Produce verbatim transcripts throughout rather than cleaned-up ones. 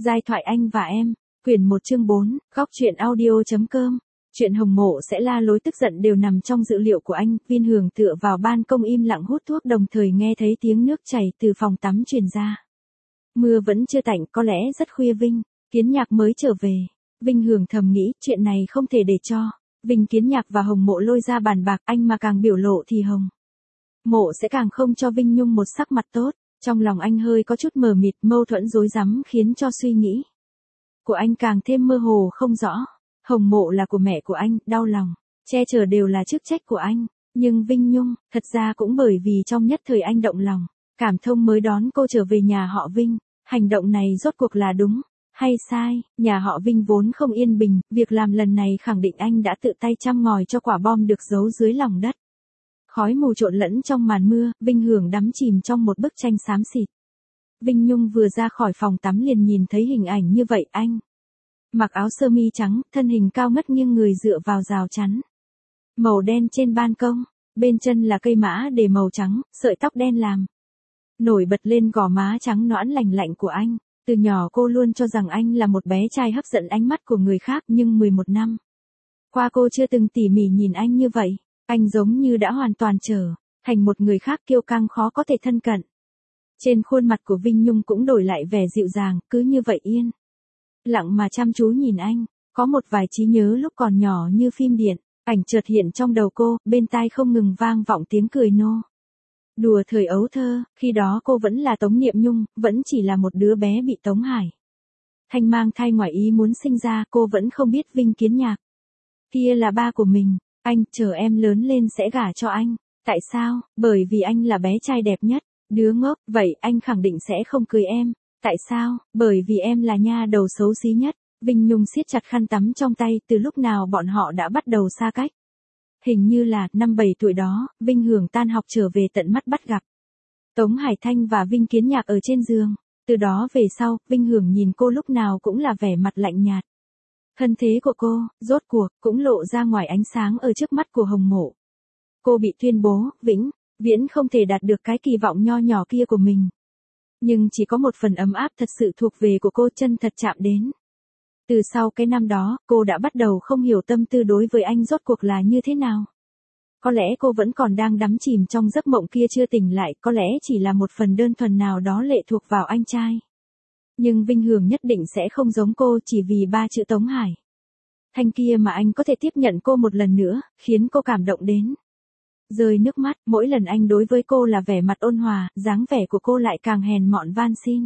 Giai thoại anh và em, quyển một chương bốn, góc truyện audio.com. Chuyện Hồng Mộ sẽ la lối tức giận đều nằm trong dự liệu của anh. Viên Hường tựa vào ban công im lặng hút thuốc, đồng thời nghe thấy tiếng nước chảy từ phòng tắm truyền ra. Mưa vẫn chưa tạnh, có lẽ rất khuya Vinh Kiến Nhạc mới trở về. Vinh Hường thầm nghĩ chuyện này không thể để cho Vinh Kiến Nhạc và Hồng Mộ lôi ra bàn bạc, anh mà càng biểu lộ thì Hồng Mộ sẽ càng không cho Vinh Nhung một sắc mặt tốt. Trong lòng anh hơi có chút mờ mịt, mâu thuẫn rối rắm khiến cho suy nghĩ của anh càng thêm mơ hồ không rõ. Hồng Mộ là của mẹ của anh, đau lòng, che chở đều là chức trách của anh. Nhưng Vinh Nhung, thật ra cũng bởi vì trong nhất thời anh động lòng, cảm thông mới đón cô trở về nhà họ Vinh. Hành động này rốt cuộc là đúng hay sai? Nhà họ Vinh vốn không yên bình, việc làm lần này khẳng định anh đã tự tay chăm ngòi cho quả bom được giấu dưới lòng đất. Khói mù trộn lẫn trong màn mưa, Vinh Hường đắm chìm trong một bức tranh xám xịt. Vinh Nhung vừa ra khỏi phòng tắm liền nhìn thấy hình ảnh như vậy. Anh mặc áo sơ mi trắng, thân hình cao ngất nghiêng người dựa vào rào chắn màu đen trên ban công, bên chân là cây mã để màu trắng, sợi tóc đen làm nổi bật lên gò má trắng nõn lành lạnh của anh. Từ nhỏ cô luôn cho rằng anh là một bé trai hấp dẫn ánh mắt của người khác, nhưng mười một năm qua cô chưa từng tỉ mỉ nhìn anh như vậy. Anh giống như đã hoàn toàn trở thành một người khác, kiêu căng khó có thể thân cận. Trên khuôn mặt của Vinh Nhung cũng đổi lại vẻ dịu dàng, cứ như vậy yên lặng mà chăm chú nhìn anh. Có một vài trí nhớ lúc còn nhỏ như phim điện, ảnh chợt hiện trong đầu cô, bên tai không ngừng vang vọng tiếng cười nô đùa thời ấu thơ. Khi đó cô vẫn là Tống Niệm Nhung, vẫn chỉ là một đứa bé bị Tống Hải Thanh mang thai ngoài ý muốn sinh ra. Cô vẫn không biết Vinh Kiến Nhạc kia là ba của mình. Anh, chờ em lớn lên sẽ gả cho anh. Tại sao? Bởi vì anh là bé trai đẹp nhất. Đứa ngốc, vậy anh khẳng định sẽ không cưới em. Tại sao? Bởi vì em là nha đầu xấu xí nhất. Vinh Nhung siết chặt khăn tắm trong tay. Từ lúc nào bọn họ đã bắt đầu xa cách? Hình như là năm bảy tuổi đó, Vinh Hường tan học trở về tận mắt bắt gặp Tống Hải Thanh và Vinh Kiến Nhạc ở trên giường. Từ đó về sau, Vinh Hường nhìn cô lúc nào cũng là vẻ mặt lạnh nhạt. Thân thế của cô, rốt cuộc, cũng lộ ra ngoài ánh sáng ở trước mắt của Hồng Mộ. Cô bị tuyên bố, vĩnh viễn không thể đạt được cái kỳ vọng nho nhỏ kia của mình. Nhưng chỉ có một phần ấm áp thật sự thuộc về của cô, chân thật chạm đến. Từ sau cái năm đó, cô đã bắt đầu không hiểu tâm tư đối với anh rốt cuộc là như thế nào. Có lẽ cô vẫn còn đang đắm chìm trong giấc mộng kia chưa tỉnh lại, có lẽ chỉ là một phần đơn thuần nào đó lệ thuộc vào anh trai. Nhưng Vinh Hường nhất định sẽ không giống cô chỉ vì ba chữ Tống Hải Thanh kia mà anh có thể tiếp nhận cô một lần nữa, khiến cô cảm động đến rơi nước mắt. Mỗi lần anh đối với cô là vẻ mặt ôn hòa, dáng vẻ của cô lại càng hèn mọn van xin.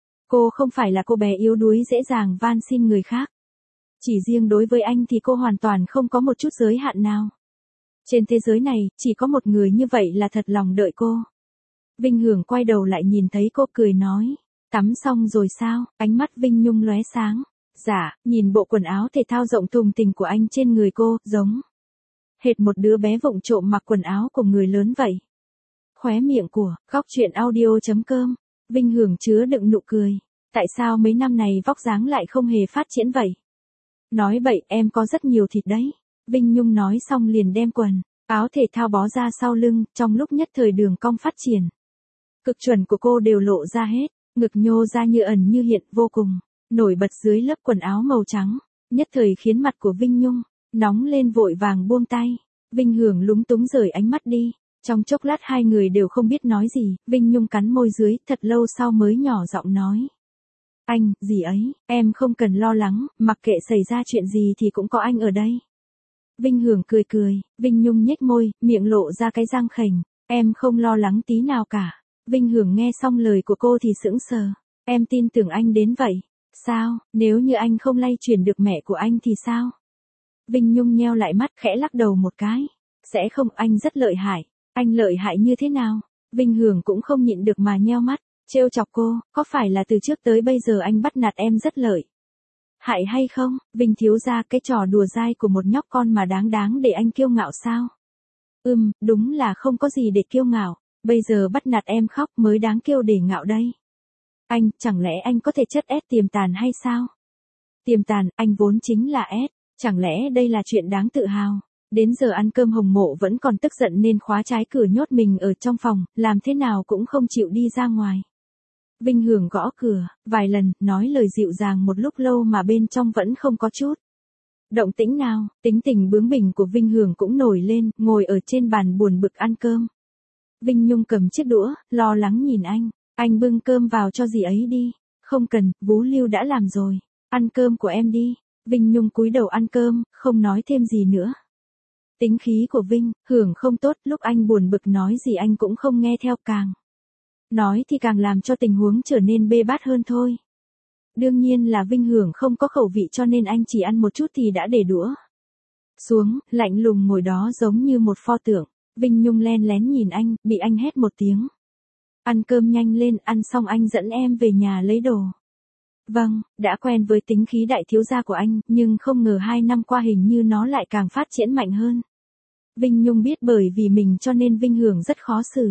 Cô không phải là cô bé yếu đuối dễ dàng van xin người khác. Chỉ riêng đối với anh thì cô hoàn toàn không có một chút giới hạn nào. Trên thế giới này, chỉ có một người như vậy là thật lòng đợi cô. Vinh Hường quay đầu lại nhìn thấy cô cười nói. Tắm xong rồi sao? Ánh mắt Vinh Nhung lóe sáng. Dạ, nhìn bộ quần áo thể thao rộng thùng thình của anh trên người cô, giống hệt một đứa bé vụng trộm mặc quần áo của người lớn vậy. Khóe miệng của góc truyện audio.com, Vinh Hường chứa đựng nụ cười. Tại sao mấy năm này vóc dáng lại không hề phát triển vậy? Nói bậy, em có rất nhiều thịt đấy. Vinh Nhung nói xong liền đem quần áo thể thao bó ra sau lưng, trong lúc nhất thời đường cong phát triển cực chuẩn của cô đều lộ ra hết. Ngực nhô ra như ẩn như hiện, vô cùng nổi bật dưới lớp quần áo màu trắng, nhất thời khiến mặt của Vinh Nhung nóng lên, vội vàng buông tay. Vinh Hường lúng túng rời ánh mắt đi. Trong chốc lát hai người đều không biết nói gì. Vinh Nhung cắn môi dưới, thật lâu sau mới nhỏ giọng nói. Anh, gì ấy, em không cần lo lắng, mặc kệ xảy ra chuyện gì thì cũng có anh ở đây. Vinh Hường cười cười. Vinh Nhung nhếch môi, miệng lộ ra cái răng khểnh. Em không lo lắng tí nào cả. Vinh Hường nghe xong lời của cô thì sững sờ. Em tin tưởng anh đến vậy. Sao, nếu như anh không lay chuyển được mẹ của anh thì sao? Vinh Nhung nheo lại mắt, khẽ lắc đầu một cái. Sẽ không, anh rất lợi hại. Anh lợi hại như thế nào? Vinh Hường cũng không nhịn được mà nheo mắt, trêu chọc cô. Có phải là từ trước tới bây giờ anh bắt nạt em rất lợi hại hay không? Vinh thiếu gia, cái trò đùa dai của một nhóc con mà đáng đáng để anh kiêu ngạo sao? Ừm, đúng là không có gì để kiêu ngạo. Bây giờ bắt nạt em khóc mới đáng kiêu để ngạo đây. Anh, chẳng lẽ anh có thể chất ép tiềm tàn hay sao? Tiềm tàn, anh vốn chính là ép. Chẳng lẽ đây là chuyện đáng tự hào? Đến giờ ăn cơm Hồng Mộ vẫn còn tức giận nên khóa trái cửa nhốt mình ở trong phòng, làm thế nào cũng không chịu đi ra ngoài. Vinh Hưởng gõ cửa, vài lần, nói lời dịu dàng một lúc lâu mà bên trong vẫn không có chút động tĩnh nào, tính tình bướng bỉnh của Vinh Hưởng cũng nổi lên, ngồi ở trên bàn buồn bực ăn cơm. Vinh Nhung cầm chiếc đũa, lo lắng nhìn anh, anh bưng cơm vào cho dì ấy đi. Không cần, Vú Lưu đã làm rồi, ăn cơm của em đi. Vinh Nhung cúi đầu ăn cơm, không nói thêm gì nữa. Tính khí của Vinh Hưởng không tốt, lúc anh buồn bực nói gì anh cũng không nghe theo, càng nói thì càng làm cho tình huống trở nên bê bết hơn thôi. Đương nhiên là Vinh Hưởng không có khẩu vị cho nên anh chỉ ăn một chút thì đã để đũa xuống, lạnh lùng ngồi đó giống như một pho tượng. Vinh Nhung len lén nhìn anh, bị anh hét một tiếng. Ăn cơm nhanh lên, ăn xong anh dẫn em về nhà lấy đồ. Vâng, đã quen với tính khí đại thiếu gia của anh, nhưng không ngờ hai năm qua hình như nó lại càng phát triển mạnh hơn. Vinh Nhung biết bởi vì mình cho nên Vinh Hưởng rất khó xử.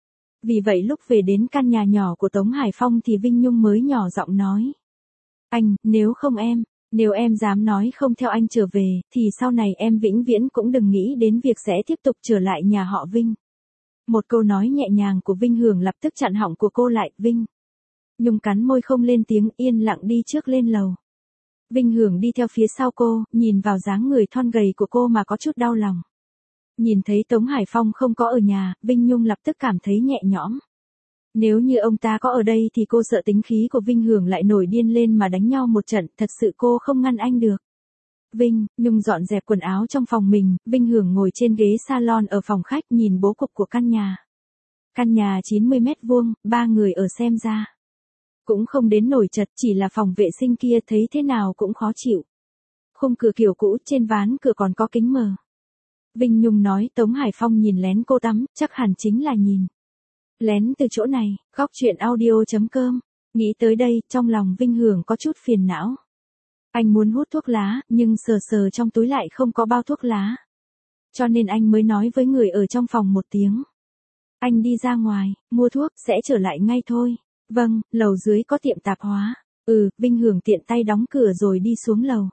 Vì vậy lúc về đến căn nhà nhỏ của Tống Hải Phong thì Vinh Nhung mới nhỏ giọng nói. Anh, nếu không em, nếu em dám nói không theo anh trở về, thì sau này em vĩnh viễn cũng đừng nghĩ đến việc sẽ tiếp tục trở lại nhà họ Vinh. Một câu nói nhẹ nhàng của Vinh Hưởng lập tức chặn họng của cô lại. Vinh Nhung cắn môi không lên tiếng, yên lặng đi trước lên lầu. Vinh Hưởng đi theo phía sau cô, nhìn vào dáng người thon gầy của cô mà có chút đau lòng. Nhìn thấy Tống Hải Phong không có ở nhà, Vinh Nhung lập tức cảm thấy nhẹ nhõm. Nếu như ông ta có ở đây thì cô sợ tính khí của Vinh Hưởng lại nổi điên lên mà đánh nhau một trận, thật sự cô không ngăn anh được. Vinh Nhung dọn dẹp quần áo trong phòng mình, Vinh Hưởng ngồi trên ghế salon ở phòng khách nhìn bố cục của căn nhà. Căn nhà chín mươi mét vuông, ba người ở xem ra cũng không đến nổi chật, chỉ là phòng vệ sinh kia thấy thế nào cũng khó chịu. Khung cửa kiểu cũ, trên ván cửa còn có kính mờ. Vinh Nhung nói Tống Hải Phong nhìn lén cô tắm, chắc hẳn chính là nhìn lén từ chỗ này. Góc truyện audio chấm com. Nghĩ tới đây, trong lòng Vinh Hưởng có chút phiền não. Anh muốn hút thuốc lá, nhưng sờ sờ trong túi lại không có bao thuốc lá. Cho nên anh mới nói với người ở trong phòng một tiếng. Anh đi ra ngoài, mua thuốc, sẽ trở lại ngay thôi. Vâng, lầu dưới có tiệm tạp hóa. Ừ, Vinh Hưởng tiện tay đóng cửa rồi đi xuống lầu.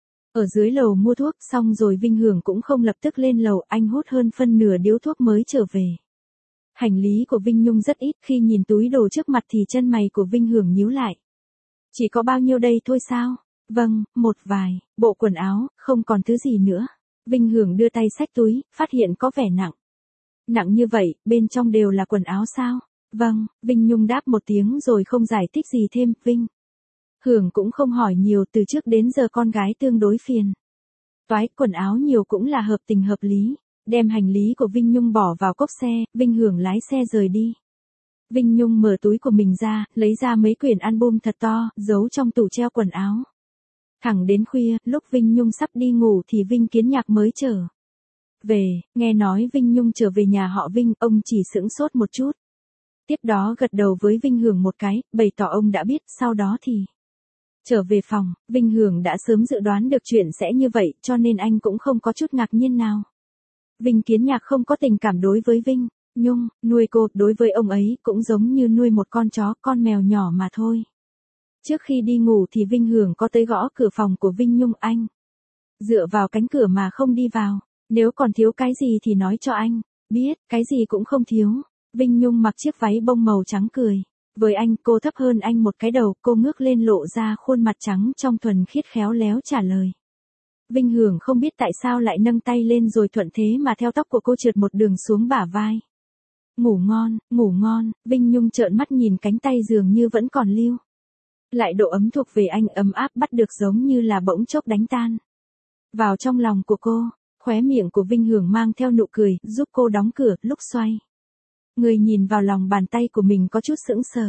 Ở dưới lầu mua thuốc xong rồi Vinh Hưởng cũng không lập tức lên lầu, anh hút hơn phân nửa điếu thuốc mới trở về. Hành lý của Vinh Nhung rất ít, khi nhìn túi đồ trước mặt thì chân mày của Vinh Hưởng nhíu lại. Chỉ có bao nhiêu đây thôi sao? Vâng, một vài bộ quần áo, không còn thứ gì nữa. Vinh Hưởng đưa tay xách túi, phát hiện có vẻ nặng. Nặng như vậy, bên trong đều là quần áo sao? Vâng, Vinh Nhung đáp một tiếng rồi không giải thích gì thêm. Vinh Hưởng cũng không hỏi nhiều, từ trước đến giờ con gái tương đối phiền toái, quần áo nhiều cũng là hợp tình hợp lý. Đem hành lý của Vinh Nhung bỏ vào cốp xe, Vinh Hưởng lái xe rời đi. Vinh Nhung mở túi của mình ra, lấy ra mấy quyển album thật to, giấu trong tủ treo quần áo. Thẳng đến khuya, lúc Vinh Nhung sắp đi ngủ thì Vinh Kiến Nhạc mới trở về, nghe nói Vinh Nhung trở về nhà họ Vinh, ông chỉ sững sốt một chút. Tiếp đó gật đầu với Vinh Hưởng một cái, bày tỏ ông đã biết, sau đó thì trở về phòng. Vinh Hưởng đã sớm dự đoán được chuyện sẽ như vậy, cho nên anh cũng không có chút ngạc nhiên nào. Vinh Kiến Nhạc không có tình cảm đối với Vinh Nhung, nuôi cô, đối với ông ấy, cũng giống như nuôi một con chó, con mèo nhỏ mà thôi. Trước khi đi ngủ thì Vinh Hưởng có tới gõ cửa phòng của Vinh Nhung, anh dựa vào cánh cửa mà không đi vào. Nếu còn thiếu cái gì thì nói cho anh biết, cái gì cũng không thiếu. Vinh Nhung mặc chiếc váy bông màu trắng cười với anh, cô thấp hơn anh một cái đầu, cô ngước lên lộ ra khuôn mặt trắng trong thuần khiết khéo léo trả lời. Vinh Hưởng không biết tại sao lại nâng tay lên rồi thuận thế mà theo tóc của cô trượt một đường xuống bả vai. Ngủ ngon, ngủ ngon. Vinh Nhung trợn mắt nhìn cánh tay dường như vẫn còn lưu lại độ ấm thuộc về anh, ấm áp bắt được giống như là bỗng chốc đánh tan vào trong lòng của cô. Khóe miệng của Vinh Hưởng mang theo nụ cười, giúp cô đóng cửa, lúc xoay người nhìn vào lòng bàn tay của mình có chút sững sờ.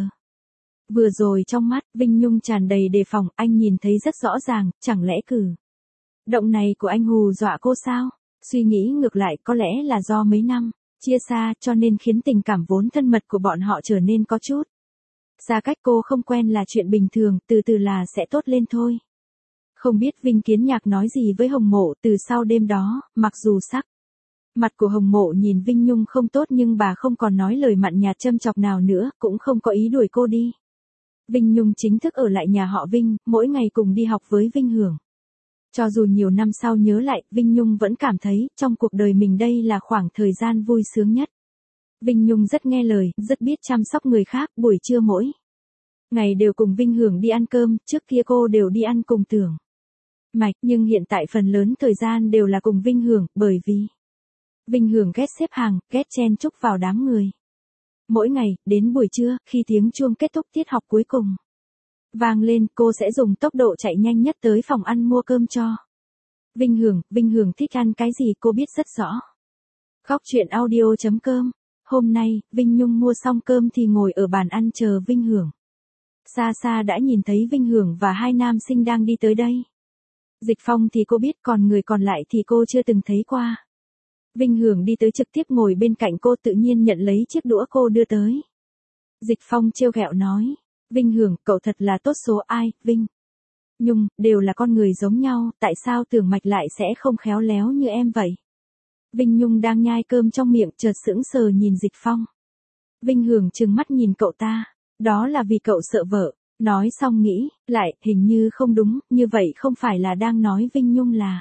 Vừa rồi trong mắt Vinh Nhung tràn đầy đề phòng, anh nhìn thấy rất rõ ràng, chẳng lẽ cử động này của anh hù dọa cô sao? Suy nghĩ ngược lại, có lẽ là do mấy năm chia xa cho nên khiến tình cảm vốn thân mật của bọn họ trở nên có chút xa cách. Cô không quen là chuyện bình thường, từ từ là sẽ tốt lên thôi. Không biết Vinh Kiến Nhạc nói gì với Hồng Mộ, từ sau đêm đó, mặc dù sắc mặt của Hồng Mộ nhìn Vinh Nhung không tốt nhưng bà không còn nói lời mặn nhạt châm chọc nào nữa, cũng không có ý đuổi cô đi. Vinh Nhung chính thức ở lại nhà họ Vinh, mỗi ngày cùng đi học với Vinh Hưởng. Cho dù nhiều năm sau nhớ lại, Vinh Nhung vẫn cảm thấy, trong cuộc đời mình đây là khoảng thời gian vui sướng nhất. Vinh Nhung rất nghe lời, rất biết chăm sóc người khác, buổi trưa mỗi Ngày đều cùng Vinh Hưởng đi ăn cơm, trước kia cô đều đi ăn cùng Tưởng Mạch, nhưng hiện tại phần lớn thời gian đều là cùng Vinh Hưởng, bởi vì Vinh Hưởng ghét xếp hàng, ghét chen chúc vào đám người. Mỗi ngày, đến buổi trưa, khi tiếng chuông kết thúc tiết học cuối cùng vang lên, cô sẽ dùng tốc độ chạy nhanh nhất tới phòng ăn mua cơm cho Vinh Hưởng. Vinh Hưởng thích ăn cái gì cô biết rất rõ. Góc chuyện audio chấm com. Hôm nay, Vinh Nhung mua xong cơm thì ngồi ở bàn ăn chờ Vinh Hưởng. Xa xa đã nhìn thấy Vinh Hưởng và hai nam sinh đang đi tới đây. Dịch Phong thì cô biết, còn người còn lại thì cô chưa từng thấy qua. Vinh Hưởng đi tới trực tiếp ngồi bên cạnh cô, tự nhiên nhận lấy chiếc đũa cô đưa tới. Dịch Phong trêu ghẹo nói, Vinh Hưởng, cậu thật là tốt số. Ai, Vinh Nhung, đều là con người giống nhau, tại sao Tưởng Mạch lại sẽ không khéo léo như em vậy? Vinh Nhung đang nhai cơm trong miệng, chợt sững sờ nhìn Dịch Phong. Vinh Hưởng trừng mắt nhìn cậu ta, đó là vì cậu sợ vợ. Nói xong nghĩ, lại, hình như không đúng, như vậy không phải là đang nói Vinh Nhung là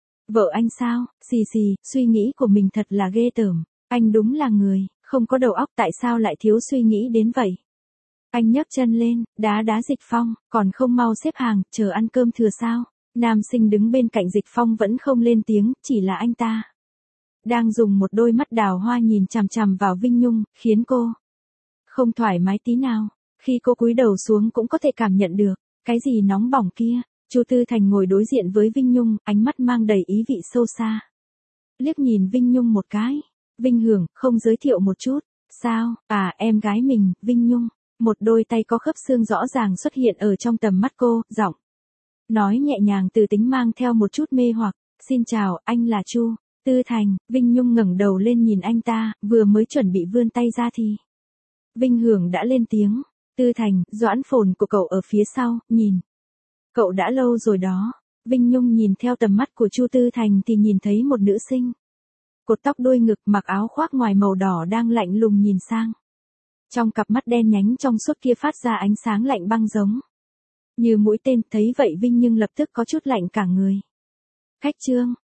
vợ anh sao? Xì xì, suy nghĩ của mình thật là ghê tởm. Anh đúng là người không có đầu óc, tại sao lại thiếu suy nghĩ đến vậy? Anh nhấc chân lên, đá đá Dịch Phong, còn không mau xếp hàng, chờ ăn cơm thừa sao? Nam sinh đứng bên cạnh Dịch Phong vẫn không lên tiếng, chỉ là anh ta đang dùng một đôi mắt đào hoa nhìn chằm chằm vào Vinh Nhung, khiến cô không thoải mái tí nào. Khi cô cúi đầu xuống cũng có thể cảm nhận được cái gì nóng bỏng kia. Chu Tư Thành ngồi đối diện với Vinh Nhung, ánh mắt mang đầy ý vị sâu xa. Liếc nhìn Vinh Nhung một cái. Vinh Hưởng, không giới thiệu một chút? Sao? À, em gái mình, Vinh Nhung. Một đôi tay có khớp xương rõ ràng xuất hiện ở trong tầm mắt cô, giọng nói nhẹ nhàng từ tính mang theo một chút mê hoặc. Xin chào, anh là Chu Tư Thành. Vinh Nhung ngẩng đầu lên nhìn anh ta, vừa mới chuẩn bị vươn tay ra thì Vinh Hưởng đã lên tiếng. Tư Thành, Doãn Phồn của cậu ở phía sau, nhìn. Cậu đã lâu rồi đó. Vinh Nhung nhìn theo tầm mắt của Chu Tư Thành thì nhìn thấy một nữ sinh cột tóc đuôi ngực, mặc áo khoác ngoài màu đỏ đang lạnh lùng nhìn sang. Trong cặp mắt đen nhánh trong suốt kia phát ra ánh sáng lạnh băng giống như mũi tên. Thấy vậy Vinh Nhung lập tức có chút lạnh cả người. Khách trương,